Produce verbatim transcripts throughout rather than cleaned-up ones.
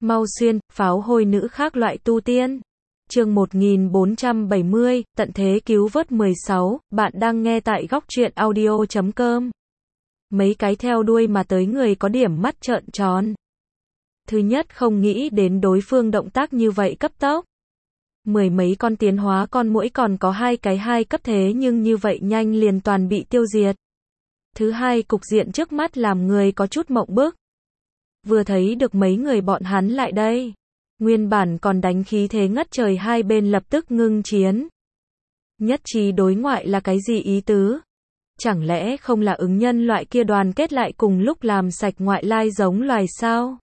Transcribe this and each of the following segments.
Mau xuyên, pháo hôi nữ khác loại tu tiên. Chương một nghìn bốn trăm bảy mươi, tận thế cứu vớt mười sáu, bạn đang nghe tại góc truyện audio chấm com. Mấy cái theo đuôi mà tới người có điểm mắt trợn tròn. Thứ nhất, không nghĩ đến đối phương động tác như vậy cấp tốc. Mười mấy con tiến hóa con muỗi còn có hai cái hai cấp thế nhưng như vậy nhanh liền toàn bị tiêu diệt. Thứ hai, cục diện trước mắt làm người có chút mộng bức. Vừa thấy được mấy người bọn hắn lại đây, nguyên bản còn đánh khí thế ngất trời hai bên lập tức ngưng chiến. Nhất trí đối ngoại là cái gì ý tứ? Chẳng lẽ không là ứng nhân loại kia đoàn kết lại cùng lúc làm sạch ngoại lai giống loài sao?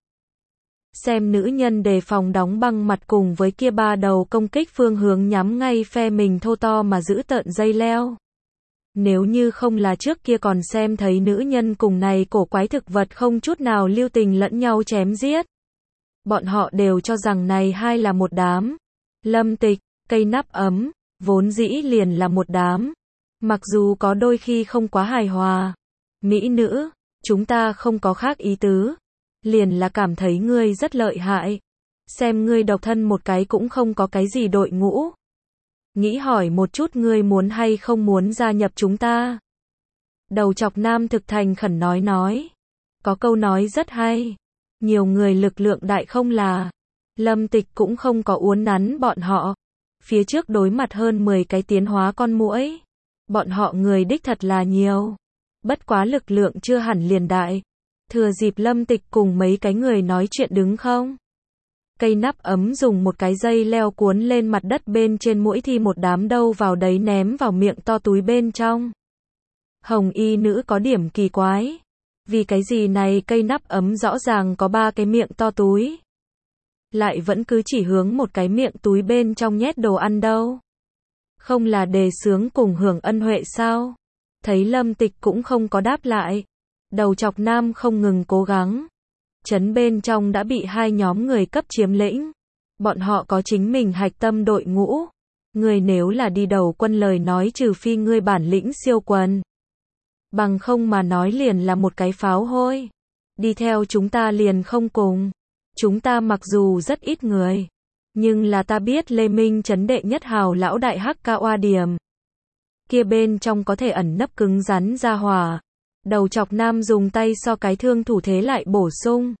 Xem nữ nhân đề phòng đóng băng mặt cùng với kia ba đầu công kích phương hướng nhắm ngay phe mình thô to mà giữ tợn dây leo. Nếu như không là trước kia còn xem thấy nữ nhân cùng này cổ quái thực vật không chút nào lưu tình lẫn nhau chém giết. Bọn họ đều cho rằng này hai là một đám. Lâm Tịch, cây nắp ấm, vốn dĩ liền là một đám. Mặc dù có đôi khi không quá hài hòa. Mỹ nữ, chúng ta không có khác ý tứ. Liền là cảm thấy ngươi rất lợi hại. Xem ngươi độc thân một cái cũng không có cái gì đội ngũ. Nghĩ hỏi một chút ngươi muốn hay không muốn gia nhập chúng ta. Đầu chọc nam thực thành khẩn nói nói. Có câu nói rất hay. Nhiều người lực lượng đại không là. Lâm Tịch cũng không có uốn nắn bọn họ. Phía trước đối mặt hơn mười cái tiến hóa con muỗi. Bọn họ người đích thật là nhiều. Bất quá lực lượng chưa hẳn liền đại. Thừa dịp Lâm Tịch cùng mấy cái người nói chuyện đứng không. Cây nắp ấm dùng một cái dây leo cuốn lên mặt đất bên trên mũi thi một đám đâu vào đấy ném vào miệng to túi bên trong. Hồng y nữ có điểm kỳ quái. Vì cái gì này cây nắp ấm rõ ràng có ba cái miệng to túi. Lại vẫn cứ chỉ hướng một cái miệng túi bên trong nhét đồ ăn đâu. Không là đề xướng cùng hưởng ân huệ sao? Thấy Lâm Tịch cũng không có đáp lại. Đầu chọc nam không ngừng cố gắng. Trấn bên trong đã bị hai nhóm người cấp chiếm lĩnh. Bọn họ có chính mình hạch tâm đội ngũ. Người nếu là đi đầu quân lời nói trừ phi ngươi bản lĩnh siêu quần. Bằng không mà nói liền là một cái pháo hôi. Đi theo chúng ta liền không cùng. Chúng ta mặc dù rất ít người. Nhưng là ta biết Lê Minh trấn đệ nhất hào lão đại hắc ca oa điểm. Kia bên trong có thể ẩn nấp cứng rắn ra hỏa. Đầu chọc nam dùng tay so cái thương thủ thế lại bổ sung.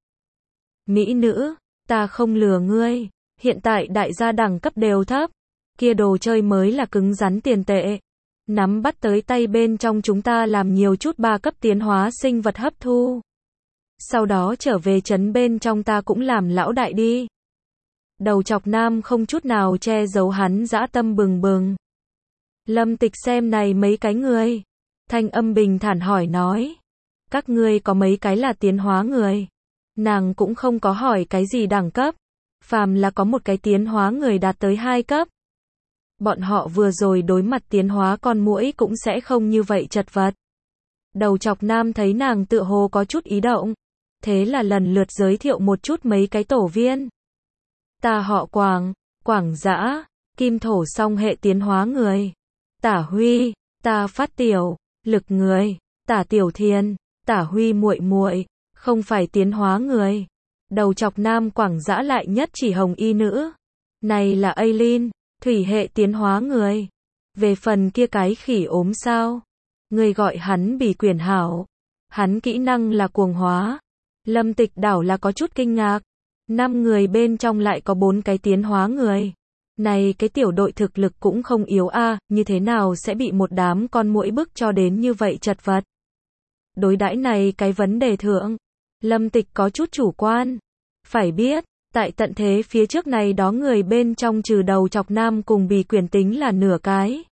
Mỹ nữ, ta không lừa ngươi, hiện tại đại gia đẳng cấp đều thấp. Kia đồ chơi mới là cứng rắn tiền tệ. Nắm bắt tới tay bên trong chúng ta làm nhiều chút ba cấp tiến hóa sinh vật hấp thu. Sau đó trở về trấn bên trong ta cũng làm lão đại đi. Đầu chọc nam không chút nào che giấu hắn dã tâm bừng bừng. Lâm Tịch xem này mấy cái người. Thanh âm bình thản hỏi nói. Các ngươi có mấy cái là tiến hóa người. Nàng cũng không có hỏi cái gì đẳng cấp. Phàm là có một cái tiến hóa người đạt tới hai cấp. Bọn họ vừa rồi đối mặt tiến hóa con muỗi cũng sẽ không như vậy chật vật. Đầu chọc nam thấy nàng tựa hồ có chút ý động. Thế là lần lượt giới thiệu một chút mấy cái tổ viên. Ta họ Quảng, Quảng Dã, Kim Thổ song hệ tiến hóa người. Tả Huy, ta Phát Tiểu, Lực người, Tả Tiểu Thiên, Tả Huy muội muội, không phải tiến hóa người. Đầu chọc nam Quảng Dã lại nhất chỉ hồng y nữ. Này là Aileen, thủy hệ tiến hóa người. Về phần kia cái khỉ ốm sao? Người gọi hắn Bỉ Quyển hảo. Hắn kỹ năng là cuồng hóa. Lâm Tịch đảo là có chút kinh ngạc. Năm người bên trong lại có bốn cái tiến hóa người. Này cái tiểu đội thực lực cũng không yếu a, à, như thế nào sẽ bị một đám con muỗi bức cho đến như vậy chật vật. Đối đãi này cái vấn đề thượng, Lâm Tịch có chút chủ quan. Phải biết, tại tận thế phía trước này đó người bên trong trừ đầu chọc nam cùng Bỉ Quyển tính là nửa cái.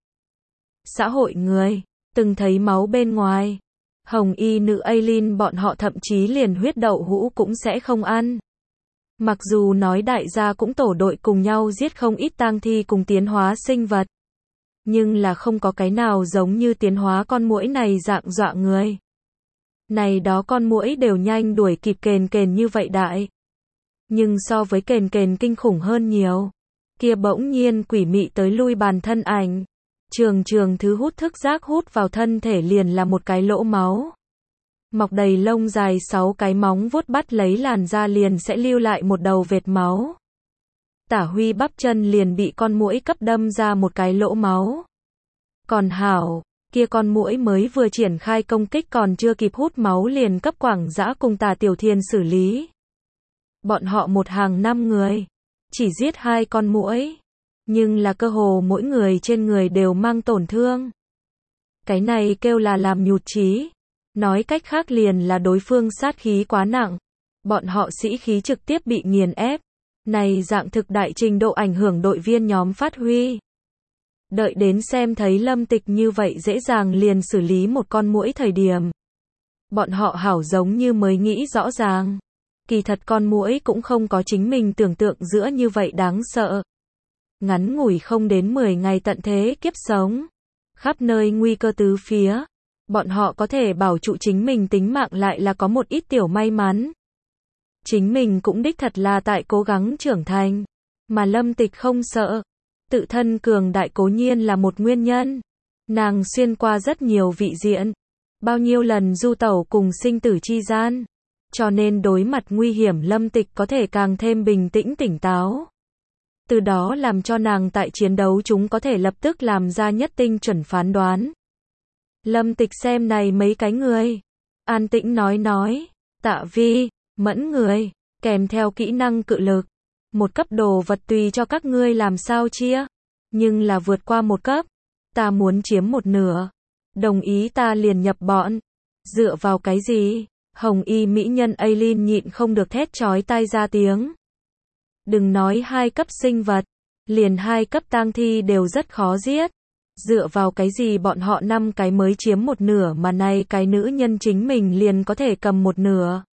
Xã hội người, từng thấy máu bên ngoài. Hồng y nữ Aileen bọn họ thậm chí liền huyết đậu hũ cũng sẽ không ăn. Mặc dù nói đại gia cũng tổ đội cùng nhau giết không ít tang thi cùng tiến hóa sinh vật. Nhưng là không có cái nào giống như tiến hóa con muỗi này dạng dọa người. Này đó con muỗi đều nhanh đuổi kịp kền kền như vậy đại. Nhưng so với kền kền kinh khủng hơn nhiều. Kia bỗng nhiên quỷ mị tới lui bàn thân ảnh. Trường trường thứ hút thức giác hút vào thân thể liền là một cái lỗ máu. Mọc đầy lông dài sáu cái móng vuốt bắt lấy làn da liền sẽ lưu lại một đầu vệt máu. Tả Huy bắp chân liền bị con muỗi cấp đâm ra một cái lỗ máu. Còn Hảo, kia con muỗi mới vừa triển khai công kích còn chưa kịp hút máu liền cấp Quảng Dã cùng Tả Tiểu Thiên xử lý. Bọn họ một hàng năm người, chỉ giết hai con muỗi, nhưng là cơ hồ mỗi người trên người đều mang tổn thương. Cái này kêu là làm nhụt chí. Nói cách khác liền là đối phương sát khí quá nặng. Bọn họ sĩ khí trực tiếp bị nghiền ép. Này dạng thực đại trình độ ảnh hưởng đội viên nhóm phát huy. Đợi đến xem thấy Lâm Tịch như vậy dễ dàng liền xử lý một con muỗi thời điểm. Bọn họ hảo giống như mới nghĩ rõ ràng. Kỳ thật con muỗi cũng không có chính mình tưởng tượng giữa như vậy đáng sợ. Ngắn ngủi không đến mười ngày tận thế kiếp sống. Khắp nơi nguy cơ tứ phía. Bọn họ có thể bảo trụ chính mình tính mạng lại là có một ít tiểu may mắn. Chính mình cũng đích thật là tại cố gắng trưởng thành. Mà Lâm Tịch không sợ. Tự thân cường đại cố nhiên là một nguyên nhân. Nàng xuyên qua rất nhiều vị diện. Bao nhiêu lần du tẩu cùng sinh tử chi gian. Cho nên đối mặt nguy hiểm Lâm Tịch có thể càng thêm bình tĩnh tỉnh táo. Từ đó làm cho nàng tại chiến đấu chúng có thể lập tức làm ra nhất tinh chuẩn phán đoán. Lâm Tịch xem này mấy cái người. An tĩnh nói nói. Tạ Vi, mẫn người, kèm theo kỹ năng cự lực. Một cấp đồ vật tùy cho các ngươi làm sao chia. Nhưng là vượt qua một cấp. Ta muốn chiếm một nửa. Đồng ý ta liền nhập bọn. Dựa vào cái gì? Hồng y mỹ nhân Aileen nhịn không được thét chói tai ra tiếng. Đừng nói hai cấp sinh vật. Liền hai cấp tang thi đều rất khó giết. Dựa vào cái gì bọn họ năm cái mới chiếm một nửa mà nay cái nữ nhân chính mình liền có thể cầm một nửa.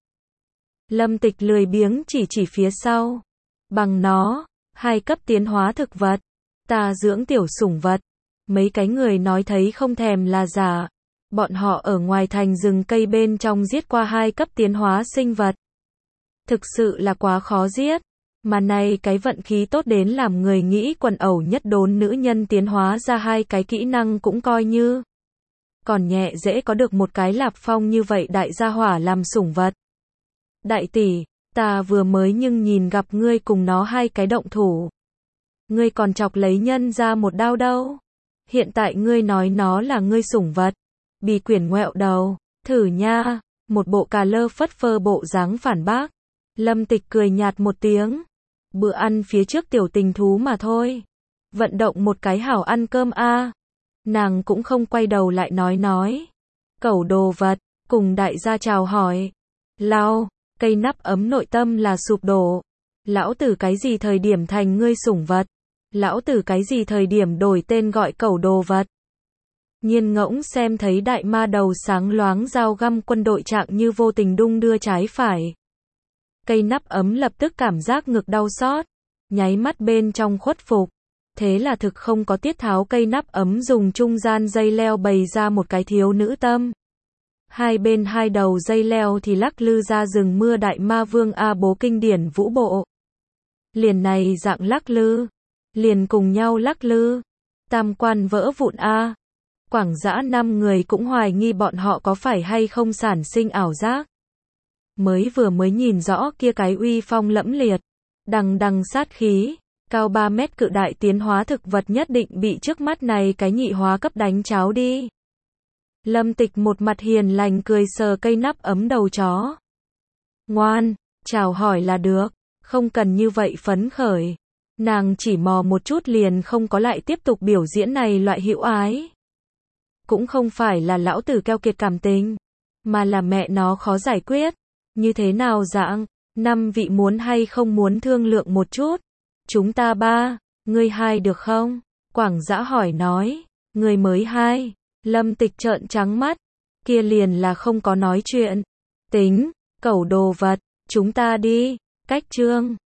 Lâm Tịch lười biếng chỉ chỉ phía sau. Bằng nó, hai cấp tiến hóa thực vật. Ta dưỡng tiểu sủng vật. Mấy cái người nói thấy không thèm là giả. Bọn họ ở ngoài thành rừng cây bên trong giết qua hai cấp tiến hóa sinh vật. Thực sự là quá khó giết. Mà này cái vận khí tốt đến làm người nghĩ quần ẩu nhất đốn nữ nhân tiến hóa ra hai cái kỹ năng cũng coi như. Còn nhẹ dễ có được một cái Lạp Phong như vậy đại gia hỏa làm sủng vật. Đại tỷ, ta vừa mới nhưng nhìn gặp ngươi cùng nó hai cái động thủ. Ngươi còn chọc lấy nhân ra một đao đâu. Hiện tại ngươi nói nó là ngươi sủng vật. Bì quyển ngoẹo đầu, thử nha, một bộ cà lơ phất phơ bộ dáng phản bác. Lâm Tịch cười nhạt một tiếng. Bữa ăn phía trước tiểu tình thú mà thôi. Vận động một cái hảo ăn cơm a. Nàng cũng không quay đầu lại nói nói. Cẩu đồ vật, cùng đại gia chào hỏi. Lao, cây nắp ấm nội tâm là sụp đổ. Lão tử cái gì thời điểm thành ngươi sủng vật? Lão tử cái gì thời điểm đổi tên gọi cẩu đồ vật? Nhiên ngỗng xem thấy đại ma đầu sáng loáng dao găm quân đội trạng như vô tình đung đưa trái phải. Cây nắp ấm lập tức cảm giác ngực đau xót, nháy mắt bên trong khuất phục. Thế là thực không có tiết tháo cây nắp ấm dùng trung gian dây leo bày ra một cái thiếu nữ tâm. Hai bên hai đầu dây leo thì lắc lư ra rừng mưa đại ma vương A bố kinh điển vũ bộ. Liền này dạng lắc lư, liền cùng nhau lắc lư. Tam quan vỡ vụn A. Quảng Dã năm người cũng hoài nghi bọn họ có phải hay không sản sinh ảo giác. Mới vừa mới nhìn rõ kia cái uy phong lẫm liệt, đằng đằng sát khí, cao ba mét cự đại tiến hóa thực vật nhất định bị trước mắt này cái nhị hóa cấp đánh cháo đi. Lâm Tịch một mặt hiền lành cười sờ cây nắp ấm đầu chó. Ngoan, chào hỏi là được, không cần như vậy phấn khởi. Nàng chỉ mò một chút liền không có lại tiếp tục biểu diễn này loại hữu ái. Cũng không phải là lão tử keo kiệt cảm tình, mà là mẹ nó khó giải quyết. Như thế nào dạng, năm vị muốn hay không muốn thương lượng một chút? Chúng ta ba, ngươi hai được không? Quảng Dã hỏi nói, ngươi mới hai. Lâm Tịch trợn trắng mắt, kia liền là không có nói chuyện. Tính, cẩu đồ vật, chúng ta đi, cách chương.